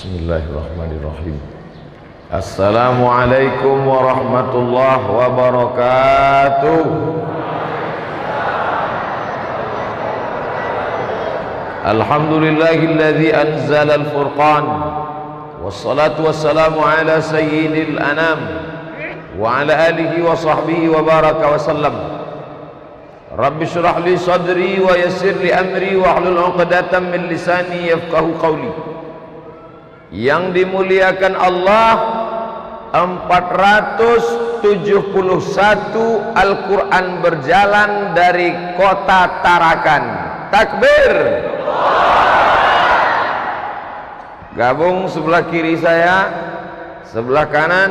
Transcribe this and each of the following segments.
Bismillahirrahmanirrahim. Assalamualaikum warahmatullahi wabarakatuh. Alhamdulillahilladzi anzala al-furqan, wassalatu wassalamu ala sayyidil anam wa ala alihi wa sahbihi wa baraka wa sallam. Rabbi syrah li sadri wa yassir li amri wa hlul 'uqdatam min lisani yafqahu qawli. Yang dimuliakan Allah, 471 Al-Quran berjalan dari kota Tarakan. Takbir. Gabung sebelah kiri saya, sebelah kanan,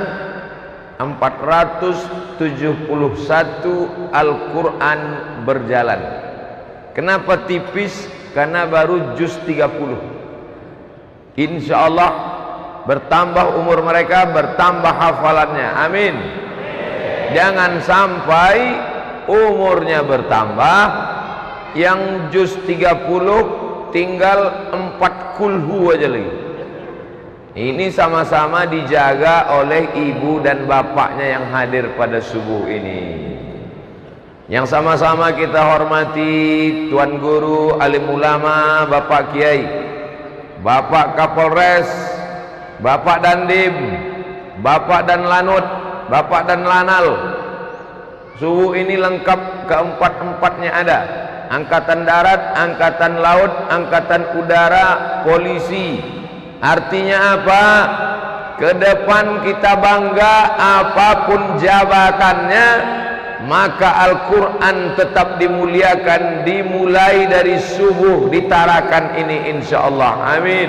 471 Al-Quran berjalan. Kenapa tipis? Karena baru juz 30. Insya Allah bertambah umur mereka, bertambah hafalannya. Amin. Jangan sampai umurnya bertambah, yang juz 30 tinggal 4 kulhu aja lagi. Ini sama-sama dijaga oleh ibu dan bapaknya yang hadir pada subuh ini, yang sama-sama kita hormati Tuan Guru, alim ulama, Bapak Kiai, Bapak Kapolres, Bapak Dandim, Bapak dan Lanut, Bapak dan Lanal. Subuh ini lengkap, keempat-empatnya ada. Angkatan darat, angkatan laut, angkatan udara, polisi. Artinya apa? Ke depan kita bangga, apapun jabatannya, maka Al-Quran tetap dimuliakan, dimulai dari subuh di Tarakan ini insyaallah. Amin.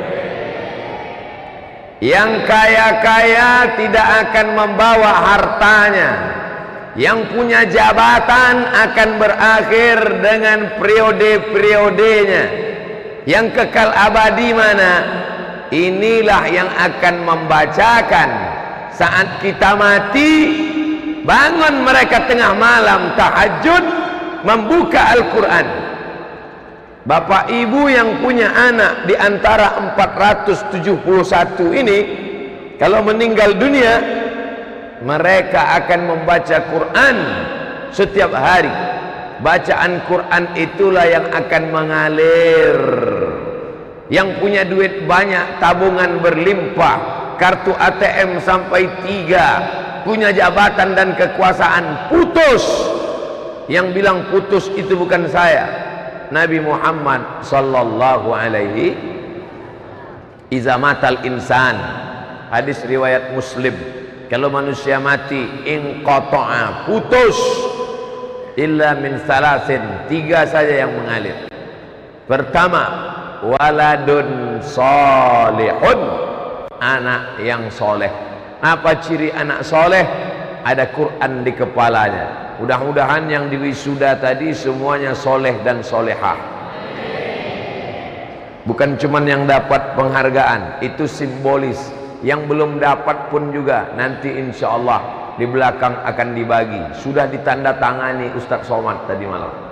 Yang kaya-kaya tidak akan membawa hartanya, yang punya jabatan akan berakhir dengan periode-periodenya. Yang kekal abadi mana? Inilah yang akan membacakan saat kita mati. Bangun mereka tengah malam tahajud membuka Al-Quran. Bapak ibu yang punya anak di antara 471 ini, kalau meninggal dunia, mereka akan membaca Quran setiap hari. Bacaan Quran itulah yang akan mengalir. Yang punya duit banyak, tabungan berlimpah, kartu ATM sampai 3, punya jabatan dan kekuasaan, putus. Yang bilang putus itu bukan saya, Nabi Muhammad sallallahu alaihi. Iza matal insan, hadis riwayat Muslim, kalau manusia mati, inqata'a, putus, illa min salasin, 3 saja yang mengalir. Pertama, waladun solihun, anak yang soleh. Apa ciri anak soleh? Ada Quran di kepalanya. Mudah-mudahan yang diwisuda tadi semuanya soleh dan solehah. Bukan cuman yang dapat penghargaan, itu simbolis. Yang belum dapat pun juga nanti insya Allah di belakang akan dibagi. Sudah ditandatangani Ustadz Somad tadi malam.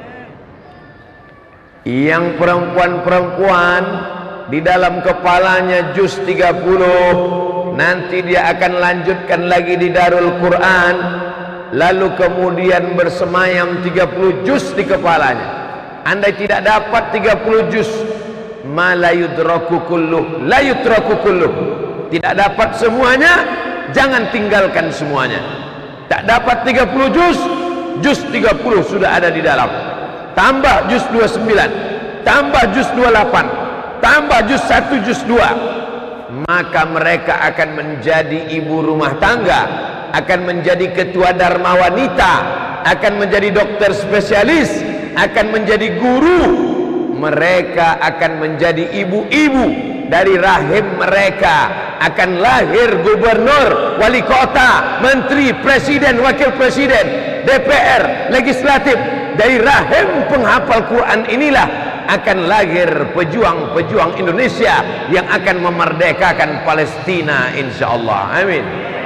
Yang perempuan-perempuan di dalam kepalanya juz 30, nanti dia akan lanjutkan lagi di Darul Quran, lalu kemudian bersemayam 30 juz di kepalanya. Andai tidak dapat 30 juz, ma la yudraku kulluh, la yudraku kulluh, tidak dapat semuanya, jangan tinggalkan semuanya. Tak dapat 30 juz, juz 30 sudah ada di dalam. Tambah juz 29, tambah juz 28, tambah juz 1, juz 2, maka mereka akan menjadi ibu rumah tangga, akan menjadi ketua dharma wanita, akan menjadi dokter spesialis, akan menjadi guru. Mereka akan menjadi ibu-ibu. Dari rahim mereka akan lahir gubernur, wali kota, menteri, presiden, wakil presiden, DPR, legislatif. Dari rahim penghafal Quran inilah akan lahir pejuang-pejuang Indonesia yang akan memerdekakan Palestina insyaallah. Amin.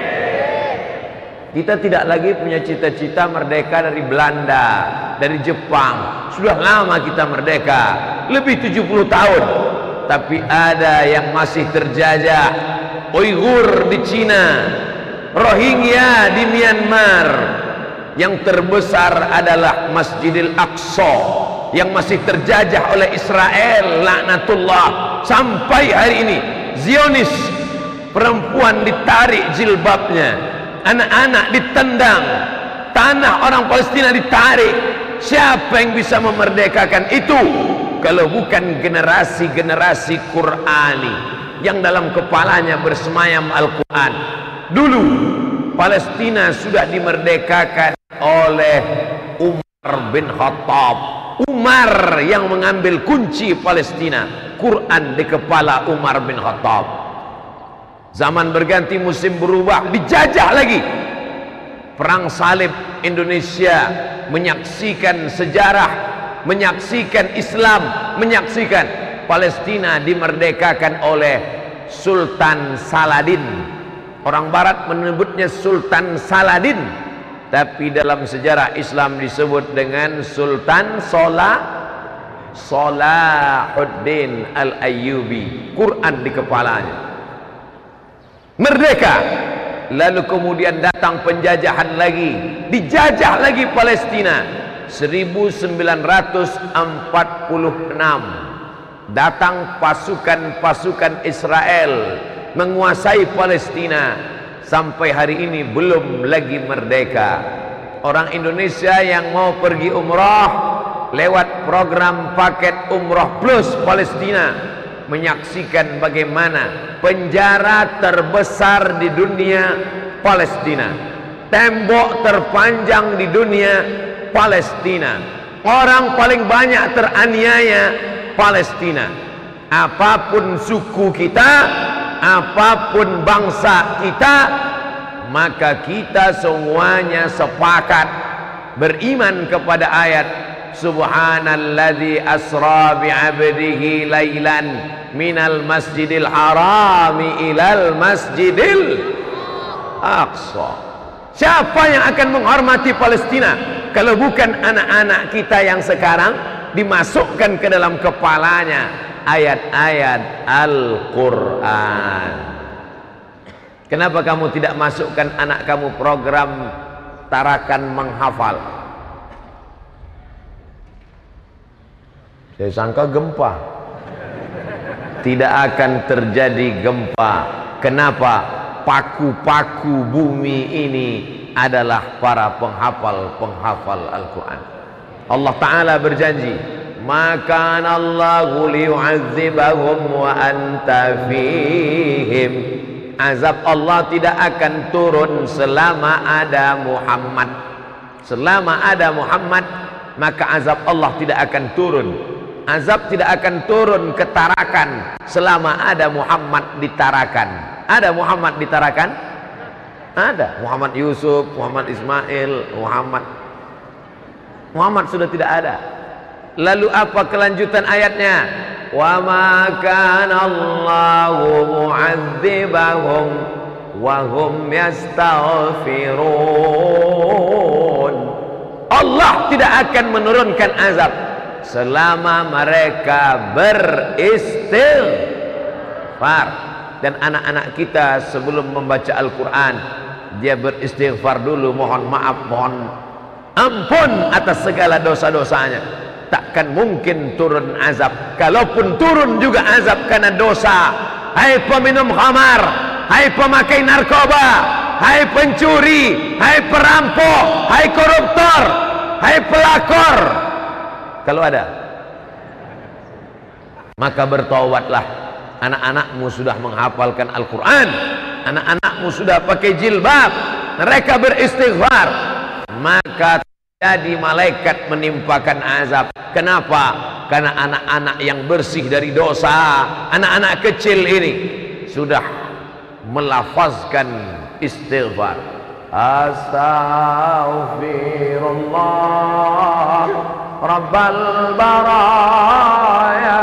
Kita tidak lagi punya cita-cita merdeka dari Belanda, dari Jepang. Sudah lama kita merdeka, lebih 70 tahun. tapi ada yang masih terjajah. Uighur di Cina, Rohingya di Myanmar, yang terbesar adalah Masjidil Aqsa yang masih terjajah oleh Israel laknatullah sampai hari ini. Zionis, perempuan ditarik jilbabnya, anak-anak ditendang, tanah orang Palestina ditarik. Siapa yang bisa memerdekakan itu kalau bukan generasi-generasi Qur'ani yang dalam kepalanya bersemayam Al-Quran? Dulu Palestina sudah dimerdekakan oleh Umar bin Khattab. Umar yang mengambil kunci Palestina, Quran di kepala Umar bin Khattab. Zaman berganti, musim berubah, dijajah lagi. Perang salib, Indonesia menyaksikan sejarah, menyaksikan Islam, menyaksikan Palestina dimerdekakan oleh Sultan Saladin. Orang barat menyebutnya Sultan Saladin, tapi dalam sejarah Islam disebut dengan Sultan Salahuddin Al-Ayyubi. Quran di kepalanya. Merdeka. Lalu kemudian datang penjajahan lagi, dijajah lagi Palestina. 1946 datang pasukan Israel menguasai Palestina. Sampai hari ini belum lagi merdeka. Orang Indonesia yang mau pergi umrah lewat program paket umrah plus Palestina menyaksikan bagaimana penjara terbesar di dunia Palestina, tembok terpanjang di dunia Palestina, orang paling banyak teraniaya Palestina. Apapun suku kita, apapun bangsa kita, maka kita semuanya sepakat beriman kepada ayat Subhanalladzi asra bi'abdihi lailan minal masjidil harami ilal masjidil aqsa. Siapa yang akan menghormati Palestina kalau bukan anak-anak kita yang sekarang dimasukkan ke dalam kepalanya ayat-ayat Al-Quran? Kenapa kamu tidak masukkan anak kamu program tarakan menghafal? Saya sangka gempa. Tidak akan terjadi gempa. Kenapa? Paku-paku bumi ini adalah para penghafal Al-Quran. Allah Ta'ala berjanji, maka Allahu liyu'adzibahum wa anta fihim. Azab Allah tidak akan turun selama ada Muhammad. Selama ada Muhammad, maka azab Allah tidak akan turun. Azab tidak akan turun ke Tarakan selama ada Muhammad di Tarakan. Ada Muhammad di Tarakan? Ada. Muhammad Yusuf, Muhammad Ismail, Muhammad sudah tidak ada. Lalu apa kelanjutan ayatnya? Wa ma kana Allahu mu'adzibahum wa hum yastaghfirun. Allah tidak akan menurunkan azab selama mereka beristighfar. Dan anak-anak kita sebelum membaca Al-Quran, dia beristighfar dulu, mohon maaf, mohon ampun atas segala dosa-dosanya. Takkan mungkin turun azab. Kalaupun turun juga azab karena dosa. Hai peminum khamar, hai pemakai narkoba, hai pencuri, hai perampok, hai koruptor, hai pelakor, kalau ada, maka bertaubatlah. Anak-anakmu sudah menghafalkan Al-Quran, anak-anakmu sudah pakai jilbab, mereka beristighfar, maka jadi malaikat menimpakan azab. Kenapa? Karena anak-anak yang bersih dari dosa, anak-anak kecil ini sudah melafazkan istighfar. Astaghfirullah Rabbal baraya,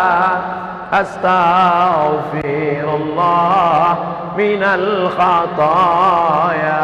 astaghfirullah minal khataya,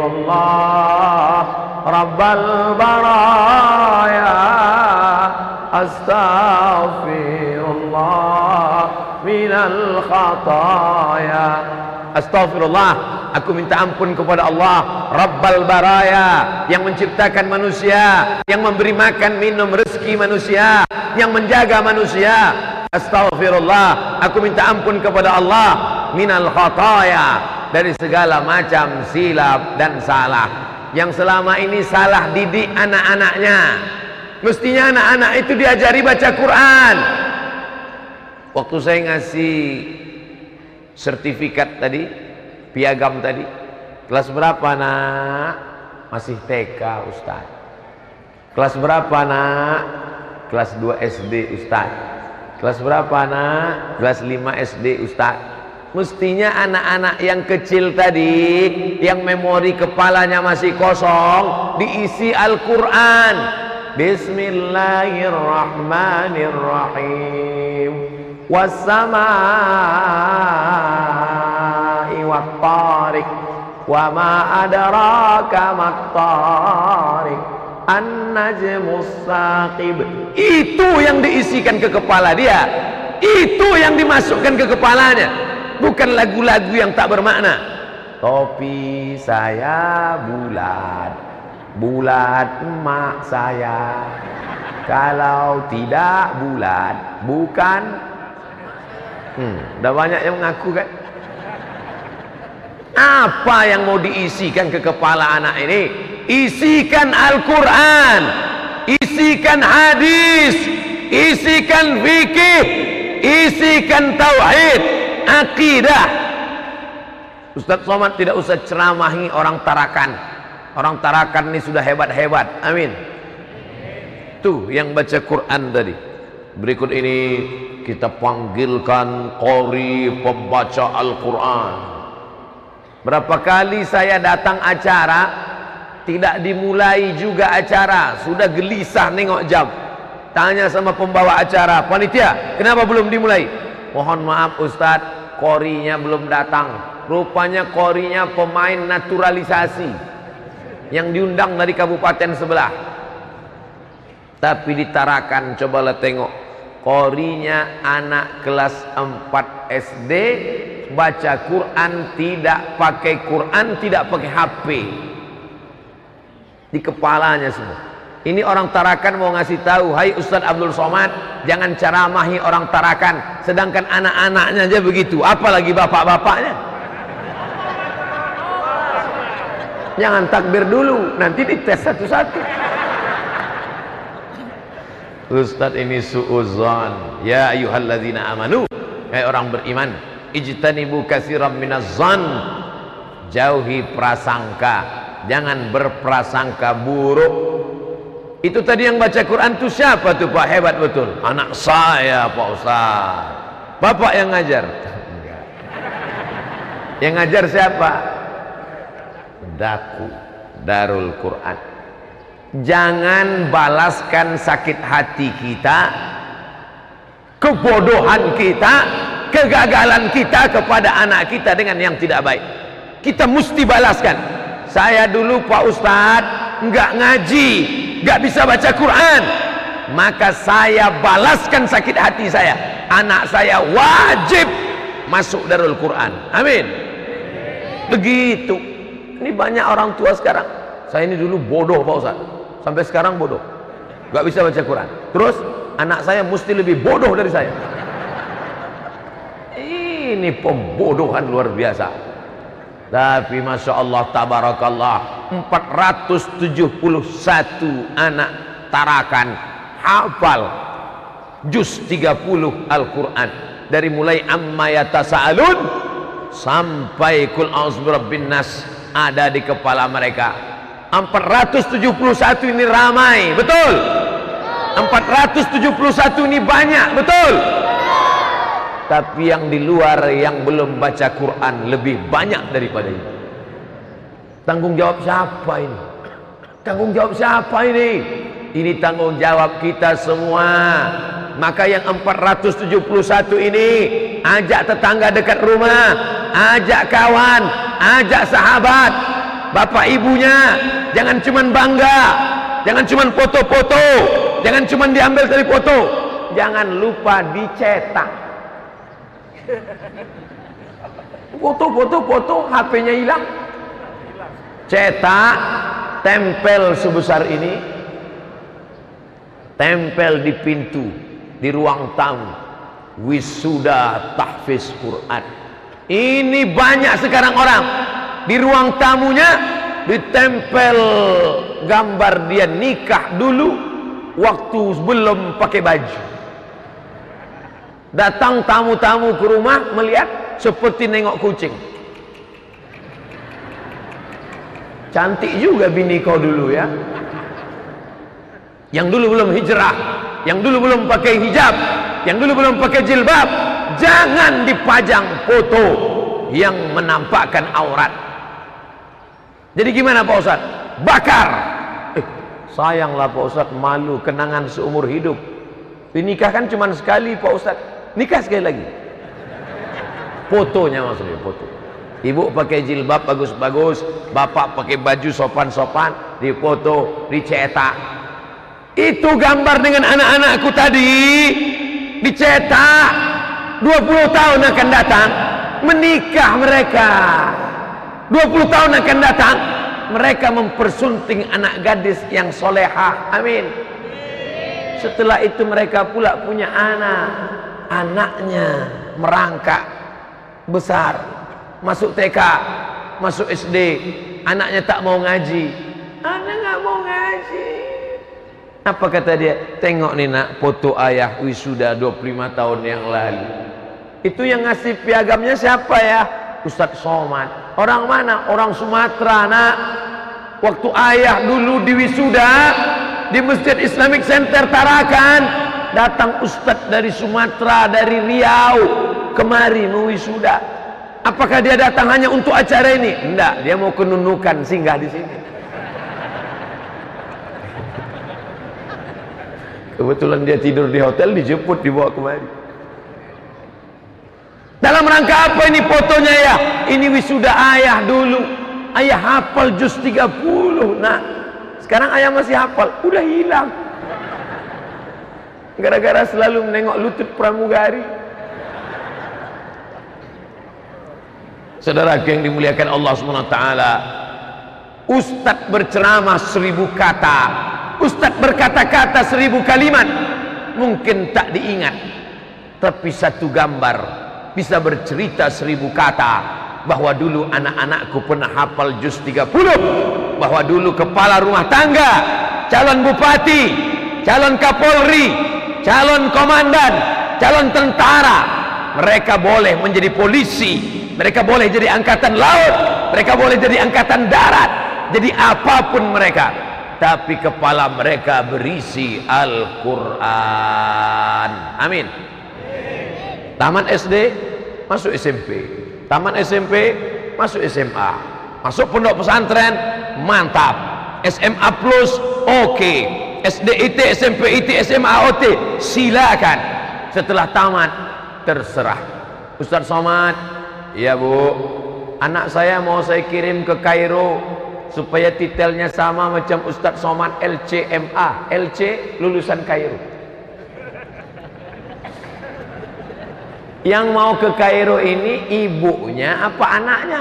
astaghfirullah Rabbal baraya, astaghfirullah minal khataya. Astaghfirullah, aku minta ampun kepada Allah Rabbal Baraya, yang menciptakan manusia, yang memberi makan minum rezeki manusia, yang menjaga manusia. Astaghfirullah, aku minta ampun kepada Allah minal khataya, dari segala macam silap dan salah yang selama ini salah didik anak-anaknya. Mestinya anak-anak itu diajari baca Quran. Waktu saya ngasih sertifikat tadi, piagam tadi, kelas berapa nak? Masih TK Ustaz. Kelas berapa nak? Kelas 2 SD Ustaz. Kelas berapa nak? Kelas 5 SD Ustaz. Mestinya anak-anak yang kecil tadi, yang memori kepalanya masih kosong, diisi Al-Quran. Bismillahirrahmanirrahim. Wassamaa'i wattariq, wa ma adraka mattariq, an-najmus saqib. Itu yang diisikan ke kepala dia, itu yang dimasukkan ke kepalanya, bukan lagu-lagu yang tak bermakna. Topi saya bulat, bulat emak saya, kalau tidak bulat bukan. Udah banyak yang mengaku kan. Apa yang mau diisikan ke kepala anak ini? Isikan Al-Quran, isikan hadis, isikan fikih, isikan tauhid, akidah. Ustaz Somad tidak usah ceramahi orang Tarakan. Orang Tarakan ini sudah hebat-hebat. Amin. Tuh yang baca Quran tadi. Berikut ini kita panggilkan qori pembaca Al-Quran. Berapa kali saya datang acara, tidak dimulai juga acara, sudah gelisah nengok jam. Tanya sama pembawa acara, panitia, kenapa belum dimulai? Mohon maaf Ustadz, qorinya belum datang. Rupanya qorinya pemain naturalisasi yang diundang dari kabupaten sebelah. Tapi ditarakan, cobalah tengok, qorinya anak kelas 4 SD, baca Quran, tidak pakai Quran, tidak pakai HP, di kepalanya semua. Ini orang Tarakan mau ngasih tahu, hai Ustadz Abdul Somad, jangan ceramahi orang Tarakan, sedangkan anak-anaknya aja begitu, apalagi bapak-bapaknya. Jangan takbir dulu, nanti dites satu-satu. Ustadz ini su'uzan. Ya ayyuhalladzina amanu, hai orang beriman, ijtanibu katsiran minaz-zan, jauhi prasangka, jangan berprasangka buruk. Itu tadi yang baca Quran tuh siapa tuh Pak? Hebat betul. Anak saya Pak Ustaz. Bapak yang ngajar? Enggak. Yang ngajar siapa? Daku, Darul Quran. Jangan balaskan sakit hati kita, kebodohan kita, kegagalan kita kepada anak kita dengan yang tidak baik. Kita mesti balaskan. Saya dulu Pak Ustadz nggak ngaji, nggak bisa baca Quran, maka saya balaskan sakit hati saya. Anak saya wajib masuk Darul Quran. Amin. Begitu. Ini banyak orang tua sekarang. Saya ini dulu bodoh Pak Ustadz, sampai sekarang bodoh, nggak bisa baca Quran. Terus anak saya mesti lebih bodoh dari saya. Ini pembodohan luar biasa. Tapi Masya Allah tabarakallah, 471 anak Tarakan hafal juz 30 Al-Quran, dari mulai amma yatasa'alun sampai kul a'udzu birabbin nas ada di kepala mereka. 471 ini ramai, betul? 471 ini banyak, betul? Tapi yang di luar yang belum baca Quran lebih banyak daripada ini. Tanggung jawab siapa ini? Tanggung jawab siapa ini? Ini tanggung jawab kita semua. Maka yang 471 ini, ajak tetangga dekat rumah, ajak kawan, ajak sahabat, bapak ibunya. Jangan cuman bangga, jangan cuman foto-foto, Jangan cuma diambil dari foto, jangan lupa dicetak. Foto, HP-nya hilang, cetak, tempel sebesar ini, tempel di pintu, di ruang tamu, wisuda tahfiz Quran. Ini banyak sekarang orang di ruang tamunya ditempel gambar dia nikah dulu waktu belum pakai baju. Datang tamu-tamu ke rumah melihat seperti nengok kucing. Cantik juga bini kau dulu ya, yang dulu belum hijrah, yang dulu belum pakai hijab, yang dulu belum pakai jilbab. Jangan dipajang foto yang menampakkan aurat. Jadi gimana Pak Ustadz? Bakar. Sayanglah Pak Ustadz, malu, kenangan seumur hidup. Dinikah kan cuma sekali Pak Ustadz, nikah sekali lagi. Fotonya maksudnya, foto. Ibu pakai jilbab bagus-bagus, bapak pakai baju sopan-sopan, dipoto, dicetak. Itu gambar dengan anak-anakku tadi, dicetak. 20 tahun akan datang, menikah mereka. 20 tahun akan datang, mereka mempersunting anak gadis yang solehah. Amin. Setelah itu mereka pula punya anak. Anaknya merangkak besar, masuk TK, masuk SD. Anaknya tak mau ngaji. Anak nggak mau ngaji. Apa kata dia? Tengok nih nak, foto ayah wisuda 25 tahun yang lalu. Itu yang ngasih piagamnya siapa ya? Ustadz Somad. Orang mana? Orang Sumatera nak. Waktu ayah dulu di wisuda di Masjid Islamic Center Tarakan, datang Ustadz dari Sumatera, dari Riau kemari mewisuda. Apakah dia datang hanya untuk acara ini? Enggak, dia mau kenunukan, singgah di sini. Kebetulan dia tidur di hotel, dijemput, dibawa kemari. Dalam rangka apa ini fotonya ya? Ini wisuda ayah dulu. Ayah hafal juz 30. Nah, sekarang ayah masih hafal, udah hilang. Gara-gara selalu menengok lutut pramugari. Saudara yang dimuliakan Allah SWT, Ustadz berceramah 1000 kata, Ustadz berkata-kata 1000 kalimat, mungkin tak diingat, tapi satu gambar bisa bercerita 1000 kata. Bahwa dulu anak-anakku pernah hafal juz 30, bahwa dulu kepala rumah tangga, calon bupati, calon kapolri, calon komandan, calon tentara, mereka boleh menjadi polisi, mereka boleh jadi angkatan laut, mereka boleh jadi angkatan darat, jadi apapun mereka, tapi kepala mereka berisi Al-Quran. Amin. Tamat SD, masuk SMP. Tamat SMP, masuk SMA. Masuk pondok pesantren, mantap. SMA plus, oke. SDIT, SMP IT, SMA OT, silakan. Setelah tamat, terserah. Ustadz Somad, ya Bu, anak saya mau saya kirim ke Kairo supaya titelnya sama macam Ustadz Somad LCMA. LC lulusan Kairo. Yang mau ke Kairo ini ibunya apa anaknya?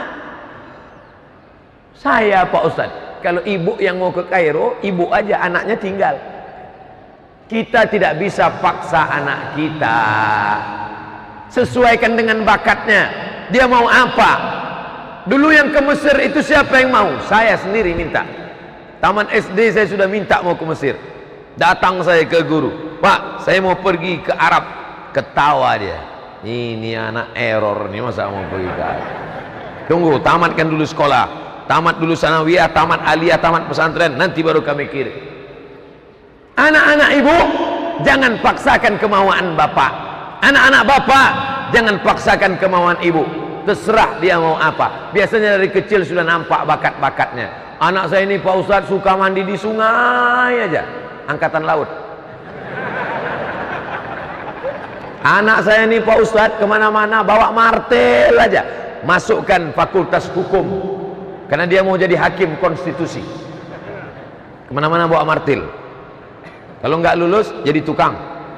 Saya Pak Ustadz. Kalau ibu yang mau ke Kairo, ibu aja, anaknya tinggal. Kita tidak bisa paksa anak kita. Sesuaikan dengan bakatnya. Dia mau apa? Dulu yang ke Mesir itu siapa yang mau? Saya sendiri minta. Taman SD saya sudah minta mau ke Mesir. Datang saya ke guru, Pak, saya mau pergi ke Arab. Ketawa dia. Ini anak error nih, masa mau pergi ke Arab? Tunggu, tamatkan dulu sekolah, tamat dulu sanawiyah, tamat aliyah, tamat pesantren, nanti baru kami kirim. Anak-anak ibu, jangan paksakan kemauan bapak. Anak-anak bapak, jangan paksakan kemauan ibu. Terserah dia mau apa. Biasanya dari kecil sudah nampak bakat-bakatnya. Anak saya ini Pak Ustadz suka mandi di sungai aja, angkatan laut. Anak saya ini Pak Ustadz kemana-mana bawa martel aja, masukkan fakultas hukum, karena dia mau jadi hakim konstitusi. Kemana-mana bawa martil. Kalau nggak lulus jadi tukang.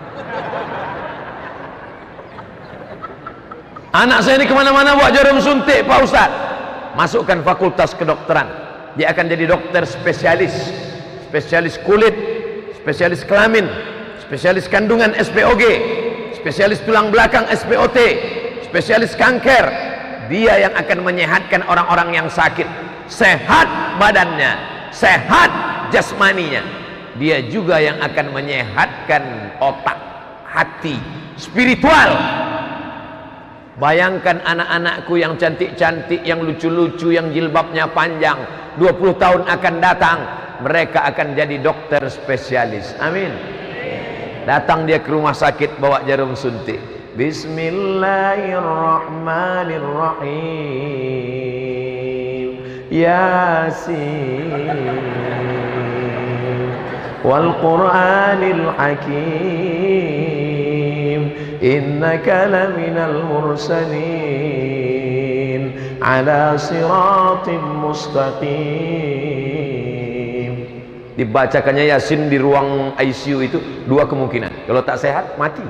Anak saya ini kemana-mana buat jarum suntik Pak Ustadz. Masukkan fakultas kedokteran, dia akan jadi dokter spesialis, spesialis kulit, spesialis kelamin, spesialis kandungan SPOG, spesialis tulang belakang SPOT, spesialis kanker. Dia yang akan menyehatkan orang-orang yang sakit, sehat badannya, sehat jasmaninya. Dia juga yang akan menyehatkan otak, hati, spiritual. Bayangkan anak-anakku yang cantik-cantik, yang lucu-lucu, yang jilbabnya panjang, 20 tahun akan datang, mereka akan jadi dokter spesialis. Amin. Datang dia ke rumah sakit bawa jarum suntik. Bismillahirrahmanirrahim. Yasin wal Qur'anil Hakim. Innaka laminal mursalin ala siratim mustaqim. Dibacakannya Yasin di ruang ICU itu dua kemungkinan. Kalau tak sehat mati.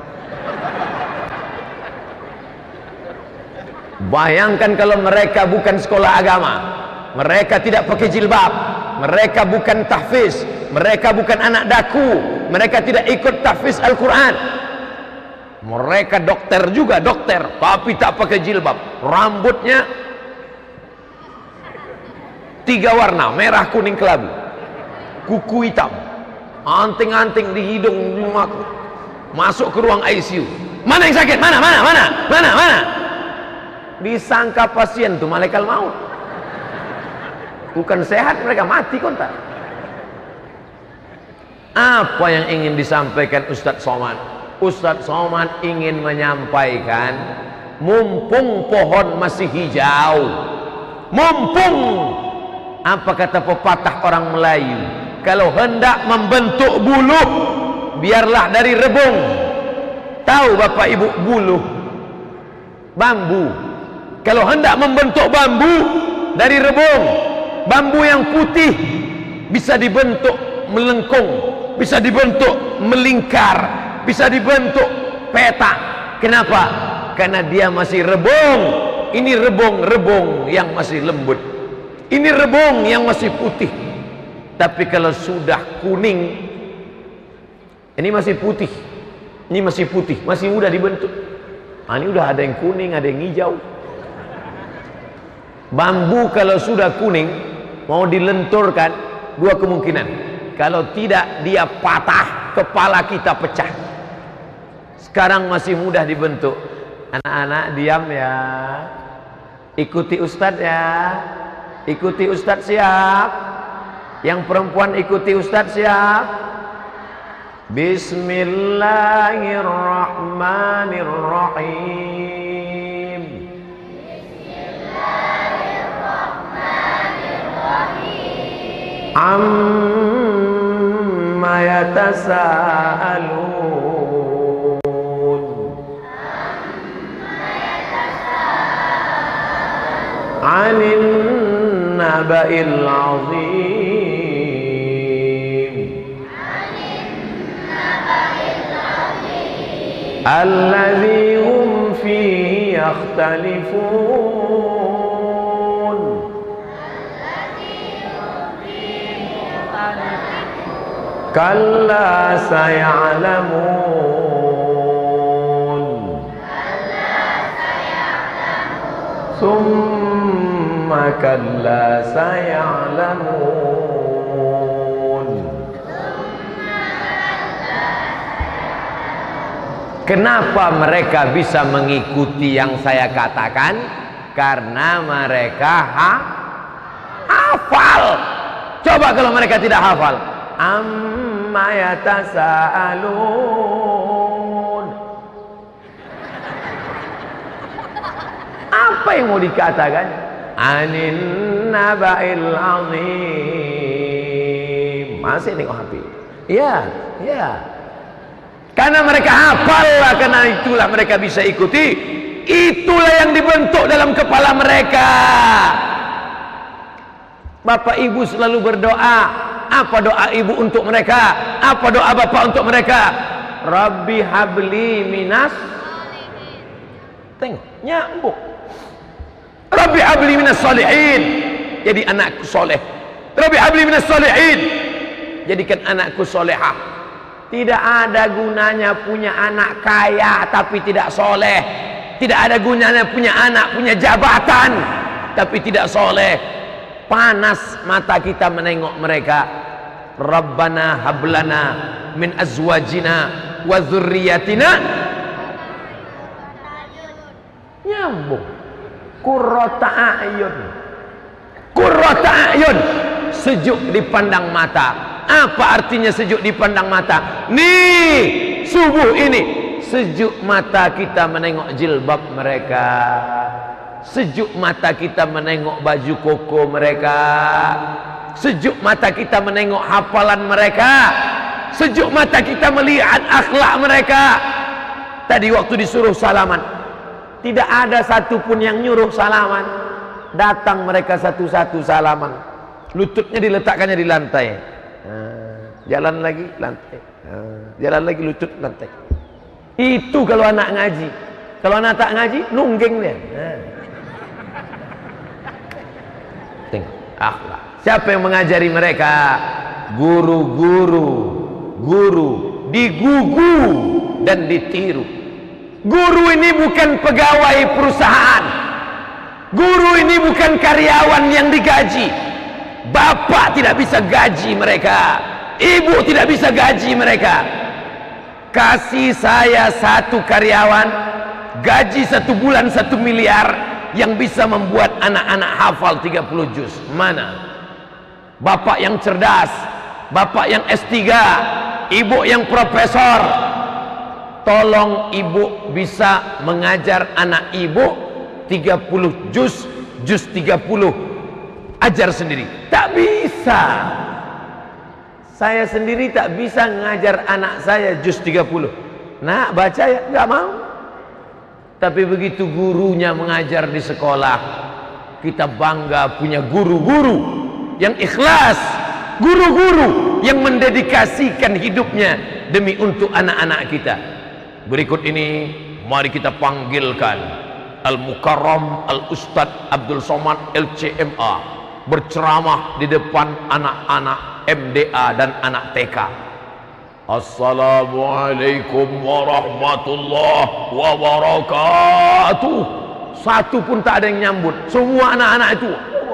Bayangkan kalau mereka bukan sekolah agama, mereka tidak pakai jilbab, mereka bukan tahfiz, mereka bukan anak daku, mereka tidak ikut tahfiz Al-Quran. Mereka dokter juga, dokter, tapi tak pakai jilbab. Rambutnya 3 warna, merah, kuning, kelabu, kuku hitam, anting-anting di hidung, masuk ke ruang ICU. Mana yang sakit? Mana? Disangka pasien tuh malaikat maut. Bukan sehat, mereka mati kontak. Apa yang ingin disampaikan Ustadz Somad? Ustadz Somad ingin menyampaikan, mumpung pohon masih hijau, mumpung, apa kata pepatah orang Melayu, kalau hendak membentuk buluh, biarlah dari rebung. Tahu Bapak Ibu buluh? Bambu. Kalau hendak membentuk bambu dari rebung, bambu yang putih bisa dibentuk melengkung, bisa dibentuk melingkar, bisa dibentuk petak. Kenapa? Karena dia masih rebung. Ini rebung yang masih lembut, ini rebung yang masih putih. Tapi kalau sudah kuning, ini masih putih, ini masih putih, masih mudah dibentuk. Nah, ini udah ada yang kuning, ada yang hijau. Bambu kalau sudah kuning mau dilenturkan, dua kemungkinan. Kalau tidak dia patah, kepala kita pecah. Sekarang masih mudah dibentuk. Anak-anak diam ya, ikuti Ustadz ya, ikuti Ustadz, siap? Yang perempuan ikuti Ustadz, siap? Bismillahirrahmanirrahim. Bismillahirrahmanirrahim. Amma yatasaalun. Anin naba'il azim. Alladzi hum fihi yakhtalifun. Kalla saya'lamun. Summa kalla saya'lamun. Kenapa mereka bisa mengikuti yang saya katakan? Karena mereka hafal. Coba kalau mereka tidak hafal. Amma yatasaalun. Apa yang mau dikatakan? Anin naba'il azim. Masih nengok HP. Ya. Karena mereka hafal lah, karena itulah mereka bisa ikuti. Itulah yang dibentuk dalam kepala mereka. Bapak Ibu selalu berdoa, Apa doa ibu untuk mereka? Apa doa bapak untuk mereka? Rabbi habli minas. Tengok, nyambung. Rabbi habli minas salihin. Jadi anakku soleh. Rabbi habli minas salihin. Jadikan anakku solehah. Tidak ada gunanya punya anak kaya tapi tidak soleh. Tidak ada gunanya punya anak punya jabatan tapi tidak soleh. Panas mata kita menengok mereka. Rabbana hablana min azwajina wa dzurriyyatina. Nyambung. Qurrata a'yun. Qurrata a'yun. Sejuk dipandang mata. Apa artinya sejuk dipandang mata? Nih, subuh ini sejuk mata kita menengok jilbab mereka. Sejuk mata kita menengok baju koko mereka. Sejuk mata kita menengok hafalan mereka. Sejuk mata kita melihat akhlak mereka. Tadi waktu disuruh salaman, tidak ada satupun yang nyuruh salaman. Datang mereka satu-satu salaman. Lututnya diletakkannya di lantai. Jalan lagi lantai. Jalan lagi lutut lantai. Itu kalau anak ngaji. Kalau anak tak ngaji, nungging dia. Tengok akhlak. Siapa yang mengajari mereka? Guru-guru. Guru digugu dan ditiru. Guru ini bukan pegawai perusahaan. Guru ini bukan karyawan yang digaji. Bapak tidak bisa gaji mereka. Ibu tidak bisa gaji mereka. Kasih saya satu karyawan, gaji 1 bulan 1 miliar, yang bisa membuat anak-anak hafal 30 juz. Mana? Bapak yang cerdas, bapak yang S3, ibu yang profesor. Tolong ibu bisa mengajar anak ibu 30 juz, juz 30. Ajar sendiri. Tak bisa. Saya sendiri tak bisa ngajar anak saya juz 30. Nak baca ya? Nggak mau. Tapi begitu gurunya mengajar di sekolah, kita bangga punya guru-guru yang ikhlas, guru-guru yang mendedikasikan hidupnya demi untuk anak-anak kita. Berikut ini mari kita panggilkan Al-Mukarram Al-Ustadz Abdul Somad LCMA berceramah di depan anak-anak MDA dan anak TK. Assalamualaikum warahmatullahi wabarakatuh. Satu pun tak ada yang nyambut. Semua anak-anak itu.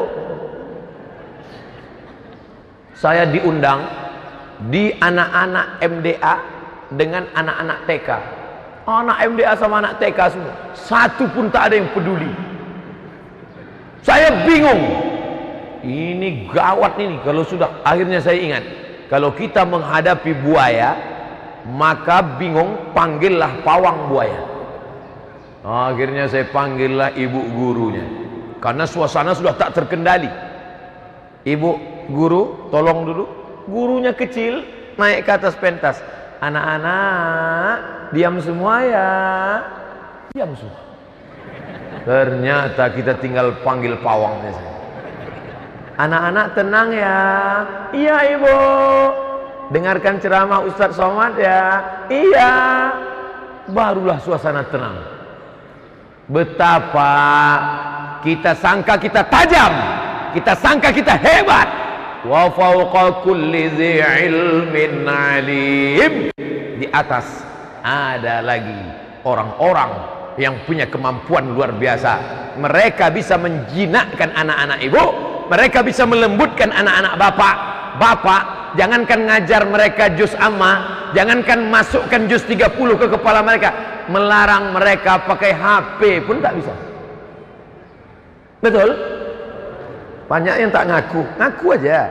Saya diundang di anak-anak MDA dengan anak-anak TK. Anak MDA sama anak TK semua. Satu pun tak ada yang peduli. Saya bingung. Ini gawat ini. Kalau sudah, akhirnya saya ingat, kalau kita menghadapi buaya, maka bingung, panggillah pawang buaya. Akhirnya saya panggillah ibu gurunya, karena suasana sudah tak terkendali. Ibu guru, tolong dulu. Gurunya kecil, naik ke atas pentas. Anak-anak, diam semua ya. Diam semua. Ternyata kita tinggal panggil pawangnya saya. Anak-anak tenang ya. Iya ibu. Dengarkan ceramah Ustadz Somad ya. Iya. Barulah suasana tenang. Betapa kita sangka kita tajam, kita sangka kita hebat. Wa fawqa kulli dzi ilmin alim. Di atas ada lagi orang-orang yang punya kemampuan luar biasa. Mereka bisa menjinakkan anak-anak ibu, mereka bisa melembutkan anak-anak bapak. Bapak, jangankan ngajar mereka juz amma, jangankan masukkan juz 30 ke kepala mereka, melarang mereka pakai HP pun tak bisa. Betul? Banyak yang tak ngaku, ngaku aja.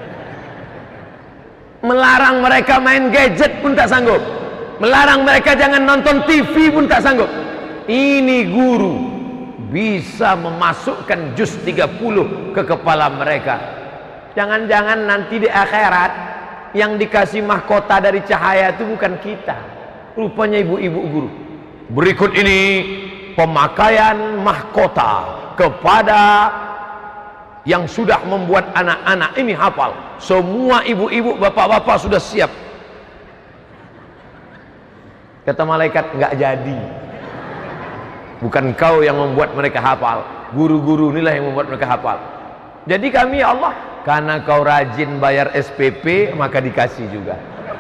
Melarang mereka main gadget pun tak sanggup. Melarang mereka jangan nonton TV pun tak sanggup. Ini guru bisa memasukkan juz 30 ke kepala mereka. Jangan-jangan nanti di akhirat yang dikasih mahkota dari cahaya itu bukan kita, rupanya ibu-ibu guru. Berikut ini pemakaian mahkota kepada yang sudah membuat anak-anak ini hafal. Semua ibu-ibu, bapak-bapak sudah siap. Kata malaikat, nggak jadi. Bukan kau yang membuat mereka hafal, guru-guru inilah yang membuat mereka hafal. Jadi kami, ya Allah, karena kau rajin bayar SPP, maka dikasih juga.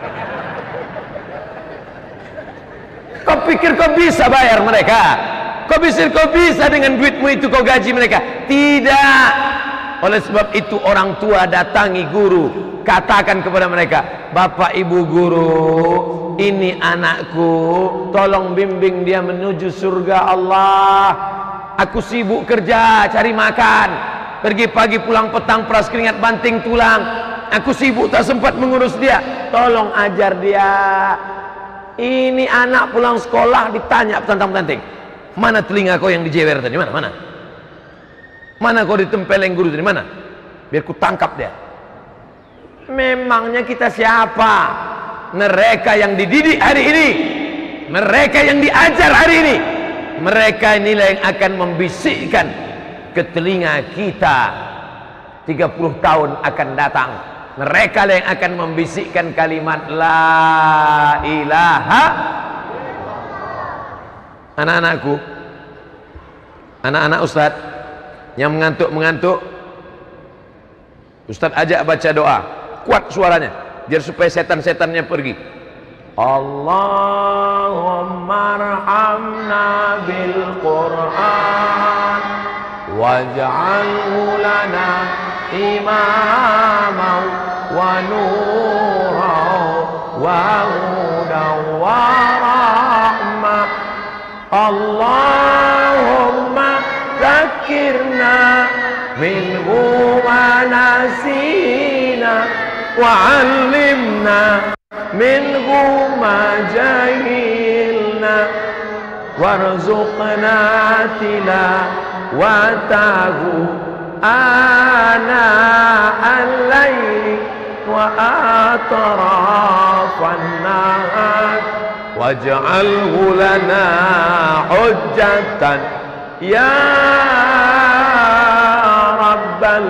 Kau pikir kau bisa bayar mereka? Kau pikir kau bisa dengan duitmu itu kau gaji mereka? Tidak. Oleh sebab itu orang tua datangi guru, katakan kepada mereka, Bapak Ibu guru, ini anakku, tolong bimbing dia menuju surga Allah. Aku sibuk kerja, cari makan, pergi pagi pulang petang, peras keringat banting tulang. Aku sibuk tak sempat mengurus dia, tolong ajar dia. Ini anak pulang sekolah ditanya petantang-petanting, mana telinga kau yang dijewer tadi? Mana? Mana kau ditempeleng guru tadi? Mana? Biar ku tangkap dia. Memangnya kita siapa? Mereka yang dididik hari ini, mereka yang diajar hari ini, mereka inilah yang akan membisikkan ke telinga kita 30 tahun akan datang. Mereka yang akan membisikkan kalimat la ilaha. Anak-anakku, anak-anak Ustadz yang mengantuk-mengantuk, Ustadz ajak baca doa kuat suaranya biar supaya setan-setannya pergi. Allahumma arhamna bil Qur'an waj'alhu lana imaman wa nuran wa hudan wa rahmah. Allahumma zakirna minhu ma nasina wa 'allimna minhu ma jahilna warzuqna tilawatahu ana al-laili wa atrafan nahar waj'alhu lana hujjatan ya rabbal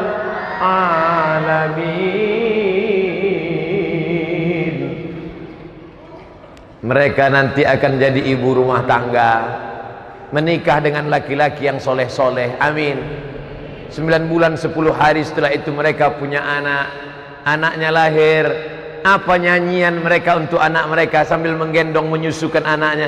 alamin. Mereka nanti akan jadi ibu rumah tangga, menikah dengan laki-laki yang soleh-soleh, amin. 9 bulan 10 hari setelah itu mereka punya anak. Anaknya lahir. Apa nyanyian mereka untuk anak mereka sambil menggendong menyusukan anaknya?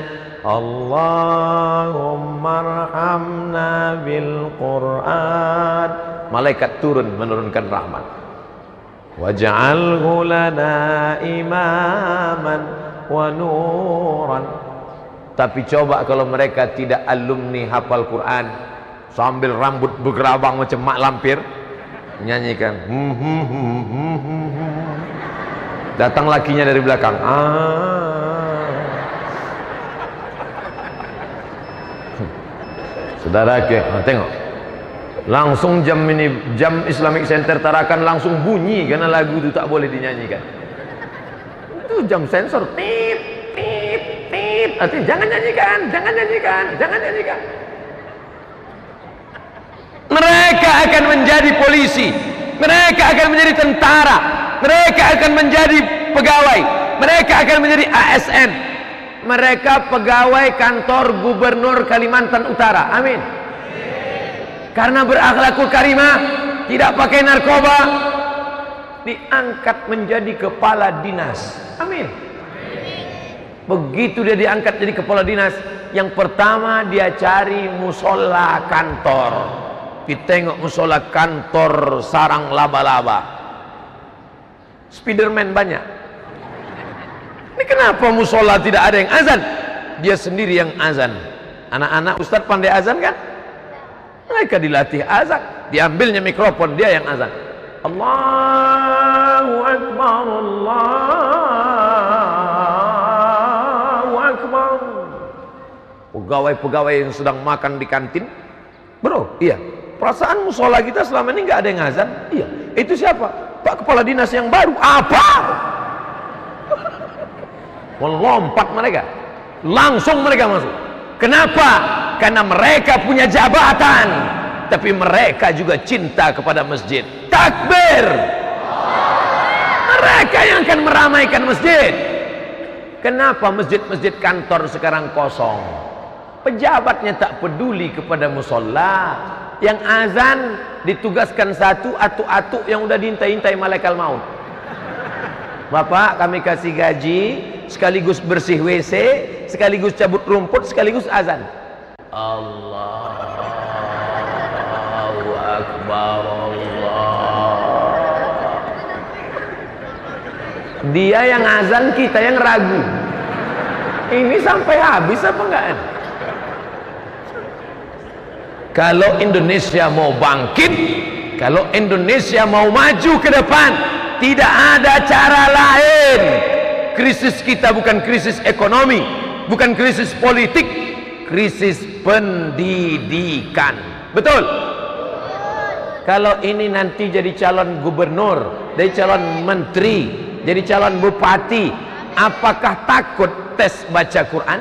Allahumma arhamna bil Qur'an. Malaikat turun menurunkan rahmat. Waj'alhu lana imaman wa nuran. Tapi coba kalau mereka tidak alumni hafal Quran, sambil rambut bergerabang macam mak lampir nyanyikan datang lakinya dari belakang, saudara ke tengok langsung jam ini, jam Islamic Center Tarakan langsung bunyi karena lagu itu tak boleh dinyanyikan. Itu jam sensor, tit tit tit, artinya jangan nyanyikan, jangan nyanyikan, jangan nyanyikan. Mereka akan menjadi polisi, mereka akan menjadi tentara, mereka akan menjadi pegawai, mereka akan menjadi ASN, mereka pegawai kantor gubernur Kalimantan Utara, amin. Karena berakhlakul karimah, tidak pakai narkoba, diangkat menjadi kepala dinas, amin. Begitu dia diangkat jadi kepala dinas, yang pertama dia cari musola kantor. Ditengok musola kantor sarang laba-laba, Spiderman banyak. Ini kenapa musola tidak ada yang azan? Dia sendiri yang azan. Anak-anak Ustadz pandai azan kan? Mereka dilatih azan, diambilnya mikrofon, dia yang azan. Allahu Akbar, Allahu Akbar. Pegawai-pegawai yang sedang makan di kantin, bro, iya, perasaan musola kita selama ini nggak ada yang azan. Iya, itu siapa? Pak Kepala Dinas yang baru. Apa? Melompat mereka, langsung mereka masuk. Kenapa? Karena mereka punya jabatan, tapi mereka juga cinta kepada masjid. Takbir! Mereka yang akan meramaikan masjid. Kenapa masjid-masjid kantor sekarang kosong? Pejabatnya tak peduli kepada musola. Yang azan ditugaskan satu atuk-atuk yang udah diintai-intai malaikat maut. Bapak, kami kasih gaji sekaligus bersih WC, sekaligus cabut rumput, sekaligus azan. Allahu Akbar, Allah. Dia yang azan, kita yang ragu. Ini sampai habis apa enggak? Kalau Indonesia mau bangkit, kalau Indonesia mau maju ke depan, tidak ada cara lain. Krisis kita bukan krisis ekonomi, bukan krisis politik, krisis pendidikan. Betul? Kalau ini nanti jadi calon gubernur, jadi calon menteri, jadi calon bupati, apakah takut tes baca Quran?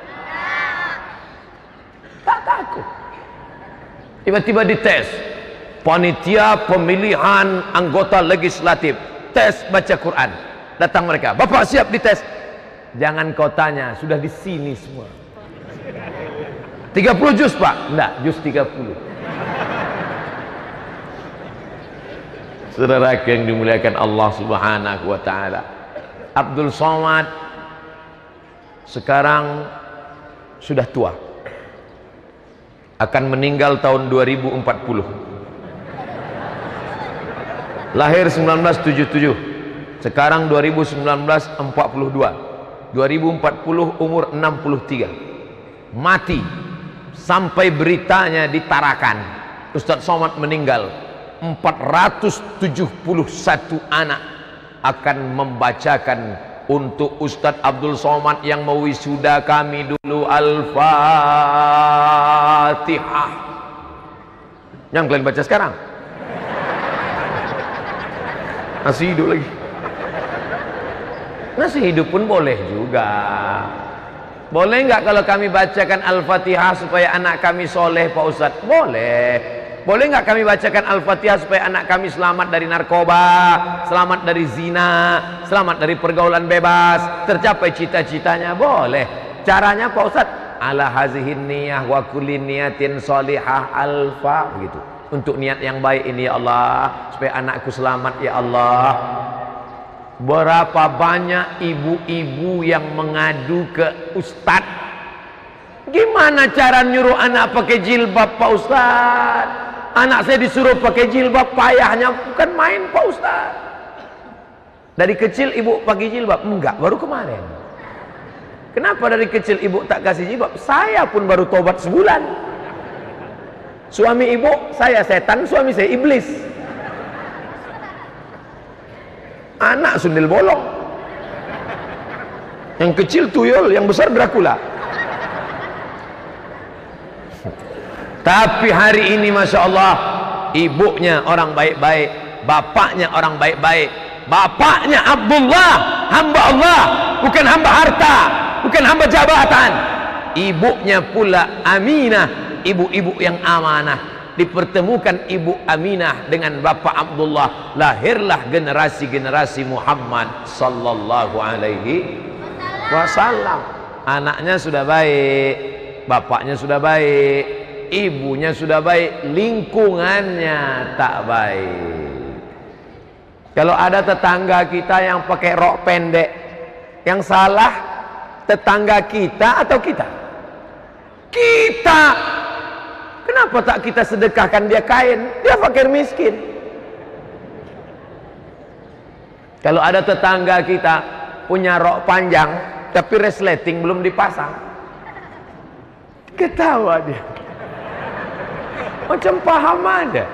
Tak takut. Tiba-tiba dites, panitia pemilihan anggota legislatif, tes baca Quran. Datang mereka, Bapak siap dites? Jangan kau tanya, sudah di sini semua. 30 juz Pak? Enggak, juz 30. Saudara yang dimuliakan Allah Subhanahu wa taala, Abdul Somad sekarang sudah tua. Akan meninggal tahun 2040. Lahir 1977. Sekarang 1942. 2040 umur 63. Mati sampai beritanya ditarakan. Ustadz Somad meninggal. 471 anak akan membacakan untuk Ustadz Abdul Somad yang mewisuda kami dulu Al-Fatihah. Yang kalian baca sekarang masih hidup lagi. Masih hidup pun boleh juga. Boleh nggak kalau kami bacakan Al-Fatihah supaya anak kami soleh Pak Ustadz? Boleh. Boleh nggak kami bacakan Al-Fatihah supaya anak kami selamat dari narkoba, selamat dari zina, selamat dari pergaulan bebas, tercapai cita-citanya? Boleh. Caranya Pak Ustadz, ala hazihin niyah wa kulli niyatin sholihah alfa, gitu. Untuk niat yang baik ini ya Allah, supaya anakku selamat ya Allah. Berapa banyak ibu-ibu yang mengadu ke Ustadz, gimana cara nyuruh anak pakai jilbab Pak Ustadz? Anak saya disuruh pakai jilbab, payahnya bukan main Pak Ustadz. Dari kecil ibu pakai jilbab? Enggak, baru kemarin. Kenapa dari kecil ibu tak kasih jilbab? Saya pun baru tobat sebulan. Suami ibu, saya setan, suami saya iblis. Anak sundel bolong. Yang kecil tuyul, yang besar Dracula. Tapi hari ini Masya Allah, ibunya orang baik-baik, bapaknya orang baik-baik. Bapaknya Abdullah, hamba Allah, bukan hamba harta, bukan hamba jabatan. Ibunya pula Aminah, ibu-ibu yang amanah. Dipertemukan ibu Aminah dengan bapak Abdullah, lahirlah generasi-generasi Muhammad sallallahu alaihi wasallam. Anaknya sudah baik, bapaknya sudah baik, ibunya sudah baik, lingkungannya tak baik. Kalau ada tetangga kita yang pakai rok pendek, yang salah tetangga kita atau kita? Kita. Kenapa tak kita sedekahkan dia kain? Dia fakir miskin. Kalau ada tetangga kita punya rok panjang tapi resleting belum dipasang, ketawa dia. Macam paham ada.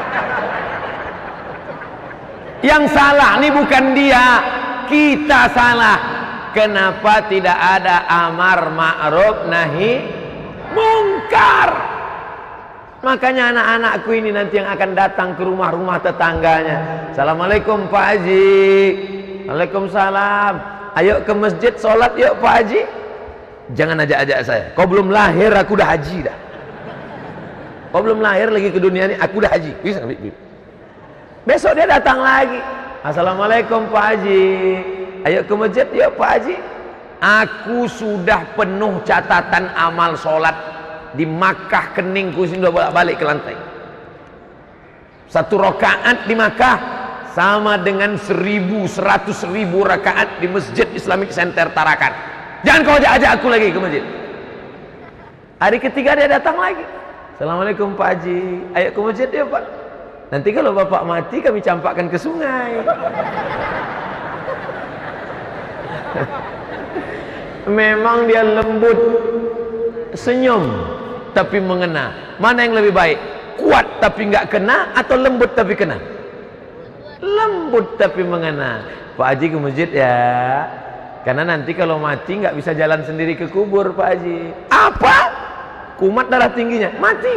Yang salah ini bukan dia, kita salah. Kenapa tidak ada amar ma'ruf nahi mungkar? Makanya anak-anakku ini nanti yang akan datang ke rumah-rumah tetangganya. Assalamualaikum Pak Haji. Waalaikumsalam. Ayo ke masjid sholat yuk Pak Haji. Jangan ajak-ajak saya. Kau belum lahir aku udah haji dah. Kau belum lahir lagi ke dunia ini, aku udah haji. Bisa. Besok dia datang lagi. Assalamualaikum Pak Haji. Ayo ke masjid, yuk Pak Haji. Aku sudah penuh catatan amal sholat di Makkah, keningku sudah bolak-balik ke lantai. 1 rakaat di Makkah sama dengan 100.000 rakaat di Masjid Islamic Center Tarakan. Jangan kau ajak aku lagi ke masjid. Hari ketiga dia datang lagi. Assalamualaikum Pak Haji. Ayo ke masjid ya Pak. Nanti kalau bapak mati kami campakkan ke sungai. Memang dia lembut, senyum tapi mengena. Mana yang lebih baik? Kuat tapi nggak kena atau lembut tapi kena? Lembut tapi mengena. Pak Haji ke masjid ya, karena nanti kalau mati nggak bisa jalan sendiri ke kubur Pak Haji. Apa? Kumat darah tingginya, mati.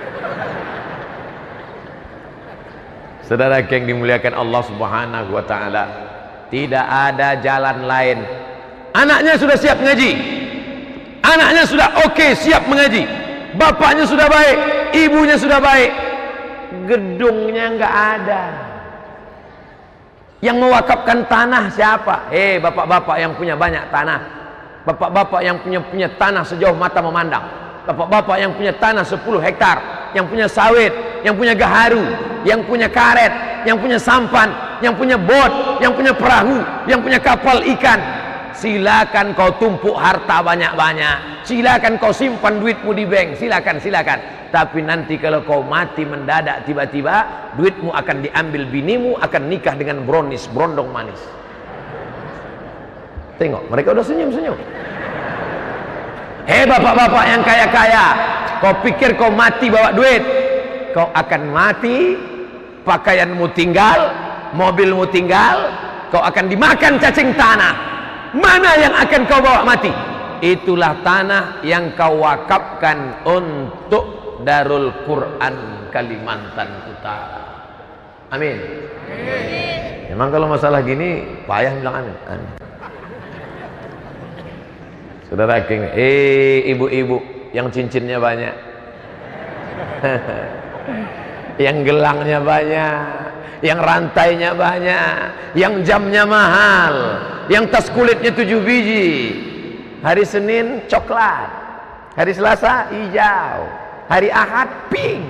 Saudara yang dimuliakan Allah Subhanahu wa taala, tidak ada jalan lain. Anaknya sudah siap ngaji, anaknya sudah oke, siap mengaji, bapaknya sudah baik, ibunya sudah baik, gedungnya nggak ada. Yang mewakafkan tanah siapa? Bapak-bapak yang punya banyak tanah, bapak-bapak yang punya tanah sejauh mata memandang, bapak-bapak yang punya tanah 10 hektar, yang punya sawit, yang punya gaharu, yang punya karet, yang punya sampan, yang punya bot, yang punya perahu, yang punya kapal ikan. Silakan kau tumpuk harta banyak-banyak, silakan kau simpan duitmu di bank, silakan. Tapi nanti kalau kau mati mendadak tiba-tiba, duitmu akan diambil binimu, akan nikah dengan brownies, brondong manis. Tengok, mereka udah senyum-senyum. Bapak-bapak yang kaya-kaya, kau pikir kau mati bawa duit? Kau akan mati, pakaianmu tinggal, mobilmu tinggal, kau akan dimakan cacing tanah. Mana yang akan kau bawa mati? Itulah tanah yang kau wakafkan untuk Darul Quran Kalimantan Utara. Amin. Memang kalau masalah gini payah bilang amin. Saudara geng, ibu-ibu yang cincinnya banyak, yang gelangnya banyak, yang rantainya banyak, yang jamnya mahal, yang tas kulitnya 7 biji. Hari Senin coklat, hari Selasa hijau, hari Ahad pink.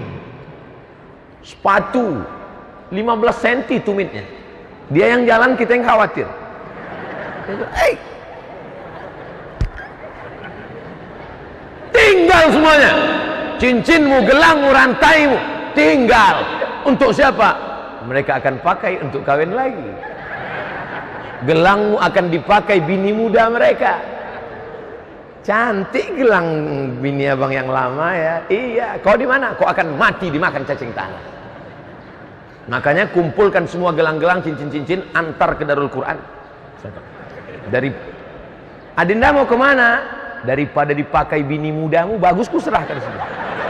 Sepatu 15 cm tumitnya. Dia yang jalan, kita yang khawatir. Tinggal semuanya. Cincinmu, gelangmu, rantaimu tinggal. Untuk siapa? Mereka akan pakai untuk kawin lagi. Gelangmu akan dipakai bini muda mereka. Cantik gelang bini abang yang lama ya. Iya, kau di mana? Kau akan mati dimakan cacing tanah. Makanya kumpulkan semua gelang-gelang, cincin-cincin, antar ke Darul Quran. Dari Adinda mau kemana? Daripada dipakai bini mudamu, bagus ku serahkan semua.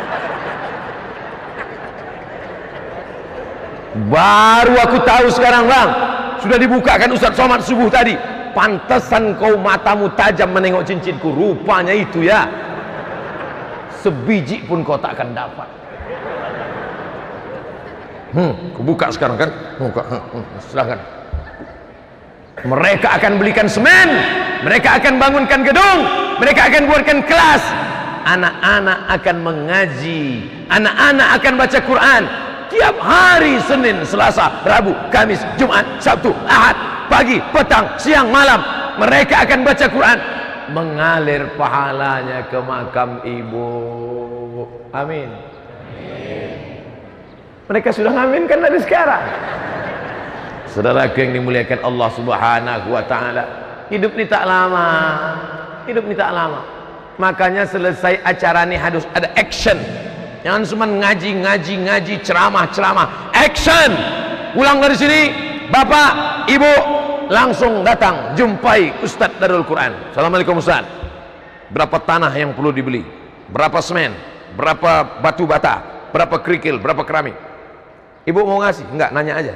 Baru aku tahu sekarang bang, sudah dibukakan Ustaz Somad subuh tadi. Pantesan kau matamu tajam menengok cincinku. Rupanya itu ya. Sebiji pun kau tak akan dapat. Kau buka sekarang kan? Buka. Silahkan. Mereka akan belikan semen, mereka akan bangunkan gedung, mereka akan buatkan kelas. Anak-anak akan mengaji, anak-anak akan baca Quran. Tiap hari Senin, Selasa, Rabu, Kamis, Jumat, Sabtu, Ahad, pagi, petang, siang, malam, mereka akan baca Quran. Mengalir pahalanya ke makam ibu. Amin. Mereka sudah ngaminkan dari sekarang. Saudaraku yang dimuliakan Allah Subhanahu wa taala, hidup ini tak lama. Hidup ini tak lama. Makanya selesai acara ini harus ada action. Jangan cuma ngaji, ceramah. Action. Pulang dari sini, Bapak, Ibu langsung datang jumpai Ustadz Darul Quran. Assalamualaikum Ustadz. Berapa tanah yang perlu dibeli? Berapa semen? Berapa batu bata? Berapa kerikil? Berapa keramik? Ibu mau ngasih? Enggak, nanya aja.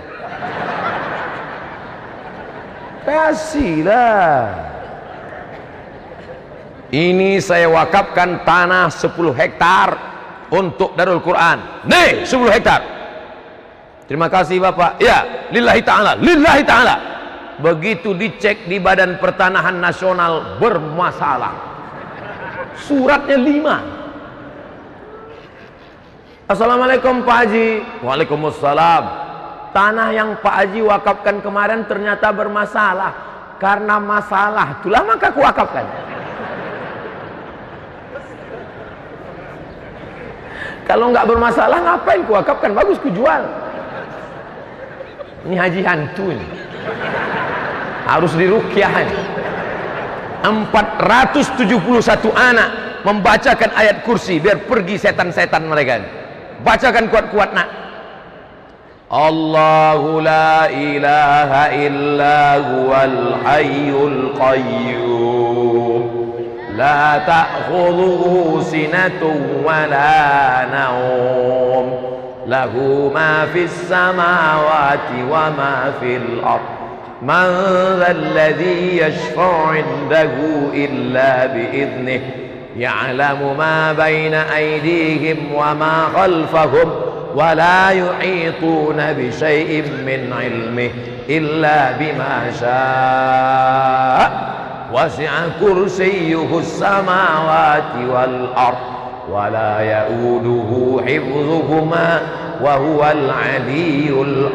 Kasihlah. Ini saya wakafkan tanah 10 hektar untuk Darul Quran. Nih 10 hektar. Terima kasih Bapak. Ya, lillahi ta'ala, lillahi ta'ala. Begitu dicek di Badan Pertanahan Nasional bermasalah. Suratnya 5. Assalamualaikum Pak Haji. Waalaikumsalam. Tanah yang Pak Haji wakafkan kemarin ternyata bermasalah. Karena masalah itulah maka aku wakafkan. Kalau nggak bermasalah ngapain ku wakafkan? Bagus ku jual. Ini haji hantu ini. Harus diruqyah. 471 anak membacakan ayat kursi biar pergi setan-setan mereka. Bacakan kuat-kuat nak. Allahu la ilaha illa huwal hayyul qayyum la ta'khudhuhu sinatun wa la nawm lahu ma fis samawati wa ma fil ardh man dhal ladzi yashfa'u 'indahu illa bi idhnihi ya'lamu ma baina aydihim wa ma khalfahum wa la yuhituna bi syai'in min 'ilmihi illa bima syaa wasi'a kursiyyuhu as-samawati wal ardh wa la ya'uduhu hifdhuhuma wa huwal 'aliyyul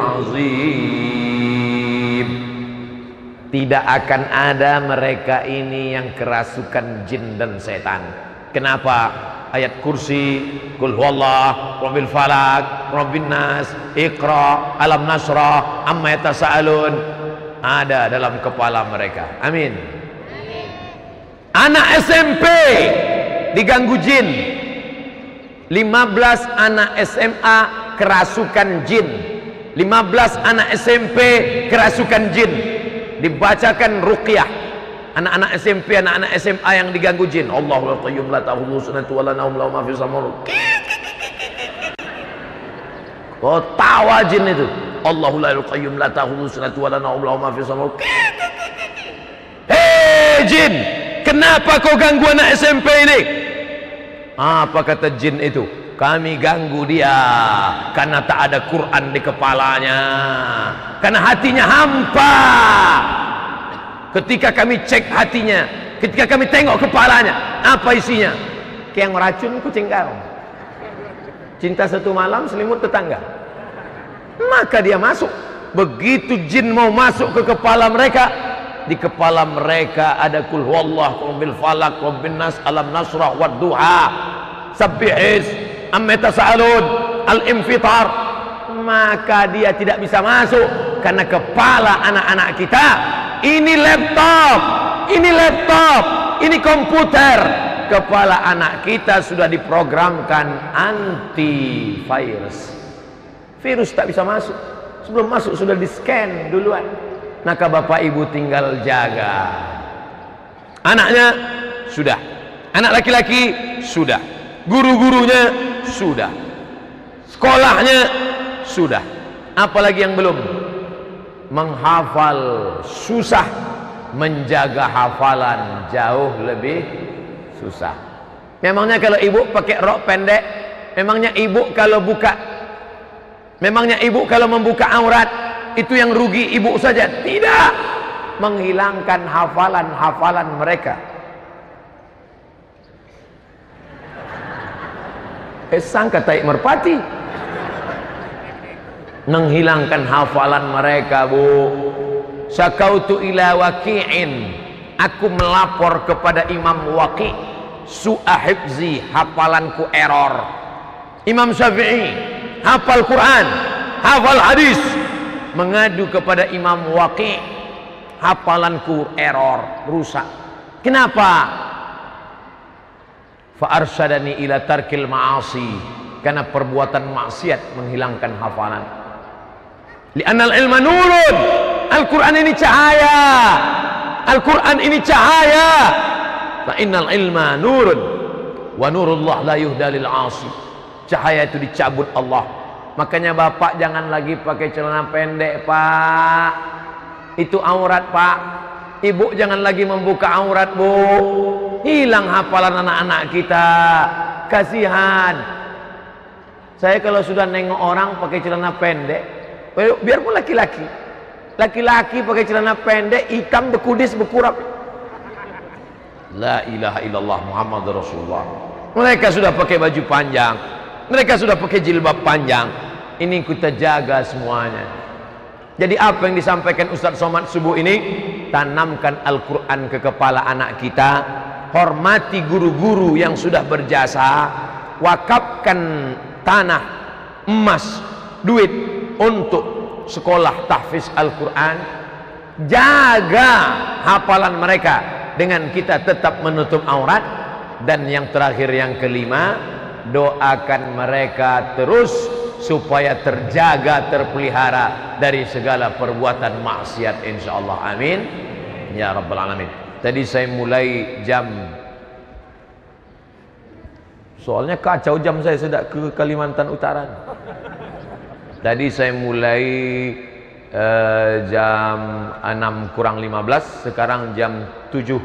'azim. Tidak akan ada mereka ini yang kerasukan jin dan setan. Kenapa? Ayat kursi, Qul huwallah, Rabbil falak, Rabbin nas, Iqra, Alam nasrah, Amma yatasaalun ada dalam kepala mereka. Amin. Anak SMP diganggu jin. 15 anak SMA kerasukan jin. 15 anak SMP kerasukan jin. Dibacakan ruqyah. Anak-anak SMP, anak-anak SMA yang diganggu jin. Allahu la qayyum la ta'khudhuhu sinatun wa la nawm lahu ma fis samawati. Oh, tawa jin itu. Allahu la qayyum la ta'khudhuhu sinatun wa la nawm lahu ma fis samawati. Hei jin, kenapa kau ganggu anak SMP ini? Apa kata jin itu? Kami ganggu dia karena tak ada Quran di kepalanya, karena hatinya hampa. Ketika kami cek hatinya, ketika kami tengok kepalanya, apa isinya? Kayak yang racun kucing garong. Cinta satu malam selimut tetangga. Maka dia masuk. Begitu jin mau masuk ke kepala mereka, di kepala mereka ada Qul huwallah, Rabbil falak, Rabbin nas, Alam nasrah, wad duha, Sabbihis, Amma yatasaalun, Al-infitar. Maka dia tidak bisa masuk karena kepala anak-anak kita ini laptop, ini komputer. Kepala anak kita sudah diprogramkan antivirus. Virus tak bisa masuk. Sebelum masuk sudah di-scan duluan. Maka bapak ibu tinggal jaga. Anaknya sudah. Anak laki-laki sudah. Guru-gurunya sudah. Sekolahnya sudah. Apalagi yang belum? Menghafal susah, menjaga hafalan jauh lebih susah. Memangnya kalau ibu pakai rok pendek, memangnya ibu kalau membuka aurat itu yang rugi ibu saja? Tidak. Menghilangkan hafalan-hafalan mereka. Sangka taik merpati. Menghilangkan hafalan mereka, Bu. Syakautu ila Waqi'in, aku melapor kepada Imam Waqi' su'a hifzi, hafalanku error. Imam Syafi'i hafal Quran, hafal hadis, mengadu kepada Imam Waqi', hafalanku error, rusak. Kenapa? Fa arsyadani ila tarkil ma'asi, karena perbuatan maksiat menghilangkan hafalan. Li'annal ilma nurun, Al-Quran ini cahaya, Al-Quran ini cahaya. Fa innal ilma nurun wa nurullah la yuhda lil 'asi. Cahaya itu dicabut Allah. Makanya bapak jangan lagi pakai celana pendek, Pak. Itu aurat, Pak. Ibu jangan lagi membuka aurat, Bu. Hilang hafalan anak-anak kita. Kasihan. Saya kalau sudah nengok orang pakai celana pendek, biarpun laki-laki, laki-laki pakai celana pendek, hitam, bekudis, bekurap. La ilaha illallah Muhammad Rasulullah. Mereka sudah pakai baju panjang, mereka sudah pakai jilbab panjang. Ini kita jaga semuanya. Jadi apa yang disampaikan Ustaz Somad subuh ini, tanamkan Al-Quran ke kepala anak kita, hormati guru-guru yang sudah berjasa, wakafkan tanah, emas, duit untuk sekolah tahfiz Al-Quran, jaga hafalan mereka dengan kita tetap menutup aurat. Dan yang terakhir, yang kelima, doakan mereka terus supaya terjaga, terpelihara dari segala perbuatan maksiat, insyaallah. Amin ya rabbal alamin. Tadi saya mulai jam, soalnya kacau jam saya sudah ke Kalimantan Utara. Tadi saya mulai jam 6 kurang 15, sekarang jam 7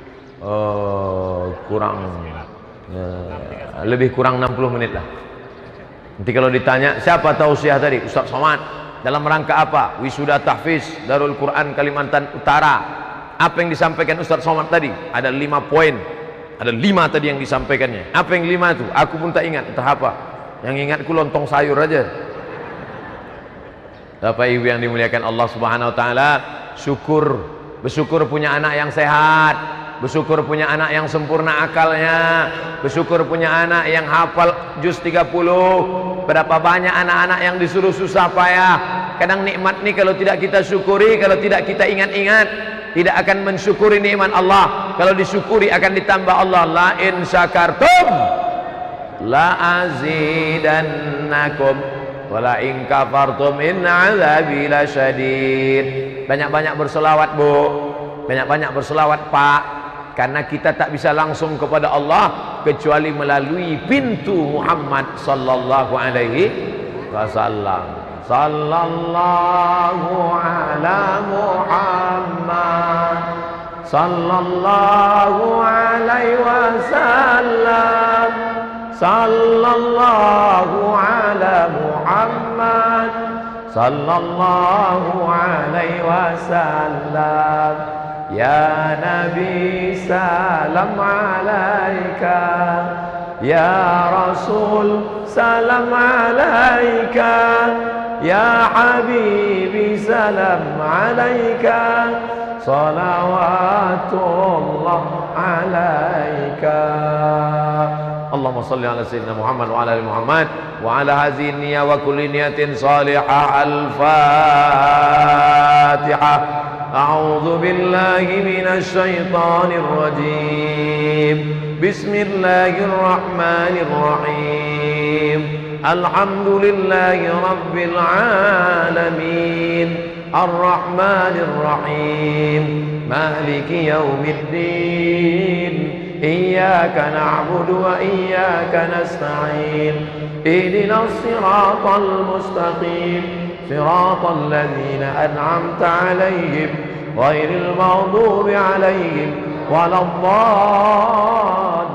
kurang lebih kurang 60 menit lah. Nanti kalau ditanya siapa tausiah tadi, Ustaz Somad, dalam rangka apa? Wisuda tahfiz Darul Quran Kalimantan Utara. Apa yang disampaikan Ustaz Somad tadi? Ada 5 poin. Ada 5 tadi yang disampaikannya. Apa yang 5 itu? Aku pun tak ingat entah apa. Yang ingatku lontong sayur aja. Bapak Ibu yang dimuliakan Allah Subhanahu wa taala, syukur, bersyukur punya anak yang sehat, bersyukur punya anak yang sempurna akalnya, bersyukur punya anak yang hafal juz 30. Berapa banyak anak-anak yang disuruh susah payah. Kadang nikmat ini kalau tidak kita syukuri, kalau tidak kita ingat-ingat, tidak akan mensyukuri nikmat Allah. Kalau disyukuri akan ditambah Allah. La in syakartum la azidannakum wala in kafartum inna azabi lasyadid. Banyak-banyak berselawat Bu, banyak-banyak berselawat Pak, karena kita tak bisa langsung kepada Allah kecuali melalui pintu Muhammad sallallahu alaihi wasallam. Sallallahu ala Muhammad sallallahu alaihi wasallam. Sallallahu ala Muhammad sallallahu alaihi wasallam. Ya Nabi salam alaika, ya Rasul salam alaika, ya Habibi salam alaika, salawatullah alaika. Allahumma salli ala sayyidina Muhammad wa ala ali Muhammad wa ala hadhihi niyyah wa kulli niyatin salihah. Al-Fatihah. أعوذ بالله من الشيطان الرجيم. بسم الله الرحمن الرحيم. الحمد لله رب العالمين الرحمن الرحيم مالك يوم الدين. إياك نعبد وإياك نستعين. اهدنا الصراط المستقيم صراط الذين أنعمت عليهم غير المغضوب عليهم ولا الضالين.